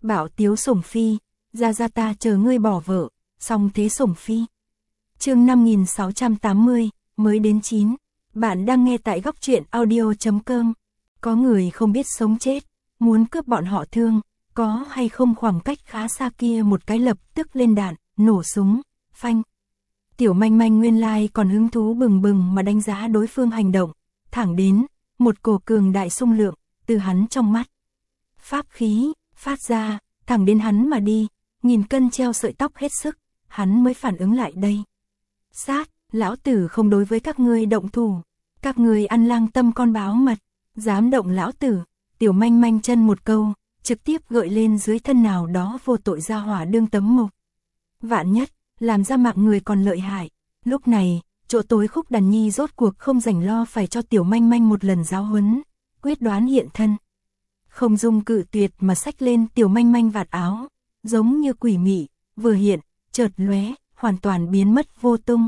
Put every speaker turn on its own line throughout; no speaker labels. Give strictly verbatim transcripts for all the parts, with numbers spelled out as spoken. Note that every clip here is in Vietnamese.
Bảo tiếu sủng phi, ra ra ta chờ ngươi bỏ vợ, xong thế sủng phi. Chương năm nghìn sáu trăm tám mươi, mới đến chín. Bạn đang nghe tại góc truyện audio chấm com. Có người không biết sống chết, muốn cướp bọn họ thương, có hay không khoảng cách khá xa kia một cái lập tức lên đạn, nổ súng, phanh. Tiểu manh manh nguyên lai còn hứng thú bừng bừng mà đánh giá đối phương hành động, thẳng đến, một cổ cường đại xung lượng, từ hắn trong mắt. Pháp khí, phát ra, thẳng đến hắn mà đi, nghìn cân treo sợi tóc hết sức, hắn mới phản ứng lại đây. Sát, lão tử không đối với các ngươi động thủ, các ngươi ăn lang tâm con báo mật, dám động lão tử, tiểu manh manh chân một câu, trực tiếp gợi lên dưới thân nào đó vô tội ra hỏa đương tấm mục. Vạn nhất, làm ra mạng người còn lợi hại, lúc này, chỗ tối Khúc Đàn Nhi rốt cuộc không rảnh lo phải cho tiểu manh manh một lần giáo huấn, quyết đoán hiện thân. Không dung cự tuyệt mà xách lên tiểu manh manh vạt áo, giống như quỷ mị, vừa hiện, chợt lóe, hoàn toàn biến mất vô tung.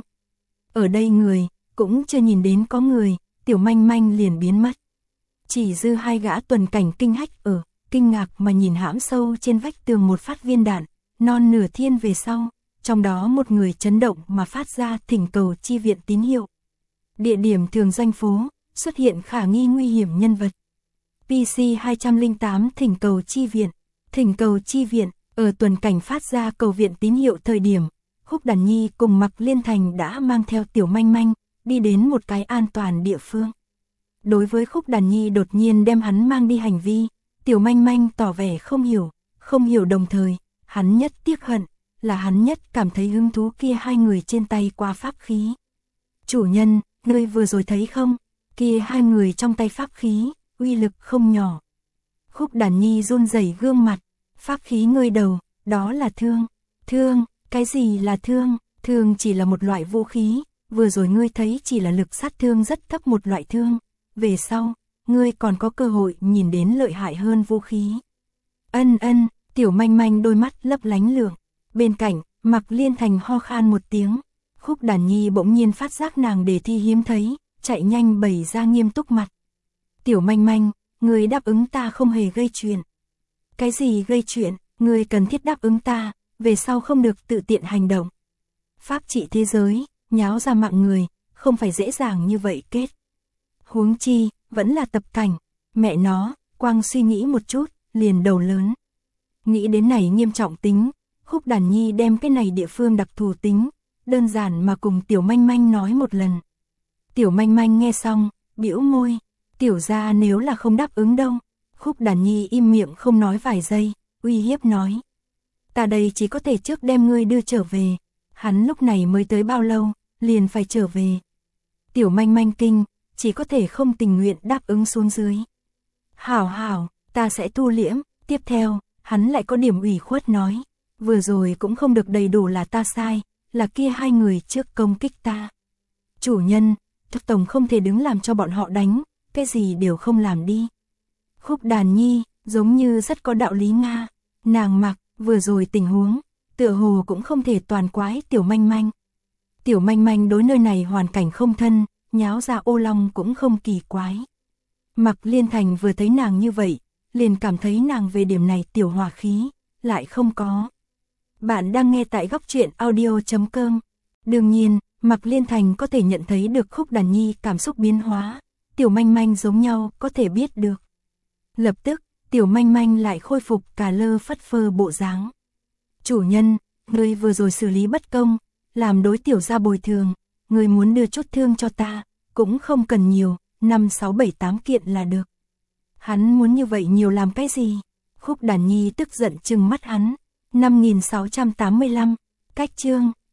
Ở đây người, cũng chưa nhìn đến có người, tiểu manh manh liền biến mất. Chỉ dư hai gã tuần cảnh kinh hách ở, kinh ngạc mà nhìn hãm sâu trên vách tường một phát viên đạn, non nửa thiên về sau, trong đó một người chấn động mà phát ra thỉnh cầu chi viện tín hiệu. Địa điểm thường danh phố, xuất hiện khả nghi nguy hiểm nhân vật. pê xê hai không tám thỉnh cầu chi viện, thỉnh cầu chi viện, ở tuần cảnh phát ra cầu viện tín hiệu thời điểm, Khúc Đàn Nhi cùng Mạc Liên Thành đã mang theo tiểu manh manh, đi đến một cái an toàn địa phương. Đối với Khúc Đàn Nhi đột nhiên đem hắn mang đi hành vi, tiểu manh manh tỏ vẻ không hiểu, không hiểu đồng thời, hắn nhất tiếc hận, là hắn nhất cảm thấy hứng thú kia hai người trên tay qua pháp khí. Chủ nhân, ngươi vừa rồi thấy không, kia hai người trong tay pháp khí, uy lực không nhỏ. Khúc Đàn Nhi run rẩy gương mặt, pháp khí ngươi đầu, đó là thương, thương, cái gì là thương, thương chỉ là một loại vũ khí, vừa rồi ngươi thấy chỉ là lực sát thương rất thấp một loại thương, về sau, ngươi còn có cơ hội nhìn đến lợi hại hơn vũ khí. Ân ân, tiểu manh manh đôi mắt lấp lánh lượng, bên cạnh, Mạc Liên Thành ho khan một tiếng, Khúc Đàn Nhi bỗng nhiên phát giác nàng đề thi hiếm thấy, chạy nhanh bày ra nghiêm túc mặt. Tiểu manh manh, ngươi đáp ứng ta không hề gây chuyện. Cái gì gây chuyện, ngươi cần thiết đáp ứng ta, về sau không được tự tiện hành động. Pháp trị thế giới, nháo ra mạng người, không phải dễ dàng như vậy kết. Huống chi, vẫn là tập cảnh, mẹ nó, quang suy nghĩ một chút, liền đầu lớn. Nghĩ đến này nghiêm trọng tính, Khúc Đàn Nhi đem cái này địa phương đặc thù tính, đơn giản mà cùng tiểu manh manh nói một lần. Tiểu manh manh nghe xong, bĩu môi, tiểu gia nếu là không đáp ứng đâu. Khúc Đàn Nhi im miệng không nói vài giây, uy hiếp nói. Ta đây chỉ có thể trước đem ngươi đưa trở về, hắn lúc này mới tới bao lâu, liền phải trở về. Tiểu manh manh kinh, chỉ có thể không tình nguyện đáp ứng xuống dưới. Hảo hảo, ta sẽ thu liễm, tiếp theo, hắn lại có điểm ủy khuất nói. Vừa rồi cũng không được đầy đủ là ta sai, là kia hai người trước công kích ta. Chủ nhân, thực tổng không thể đứng làm cho bọn họ đánh, cái gì đều không làm đi. Khúc Đàn Nhi, giống như rất có đạo lý Nga, nàng mặc, vừa rồi tình huống, tựa hồ cũng không thể toàn quái tiểu manh manh. Tiểu manh manh đối nơi này hoàn cảnh không thân, nháo ra ô long cũng không kỳ quái. Mạc Liên Thành vừa thấy nàng như vậy, liền cảm thấy nàng về điểm này tiểu hòa khí, lại không có. Bạn đang nghe tại góc truyện audio chấm com. Đương nhiên, Mạc Liên Thành có thể nhận thấy được Khúc Đàn Nhi cảm xúc biến hóa, tiểu manh manh giống nhau có thể biết được. Lập tức, tiểu manh manh lại khôi phục cả lơ phất phơ bộ dáng. Chủ nhân, ngươi vừa rồi xử lý bất công, làm đối tiểu gia bồi thường, ngươi muốn đưa chút thương cho ta, cũng không cần nhiều, năm sáu bảy tám kiện là được. Hắn muốn như vậy nhiều làm cái gì? Khúc Đàn Nhi tức giận trừng mắt hắn. năm nghìn sáu trăm tám mươi lăm, cách chương.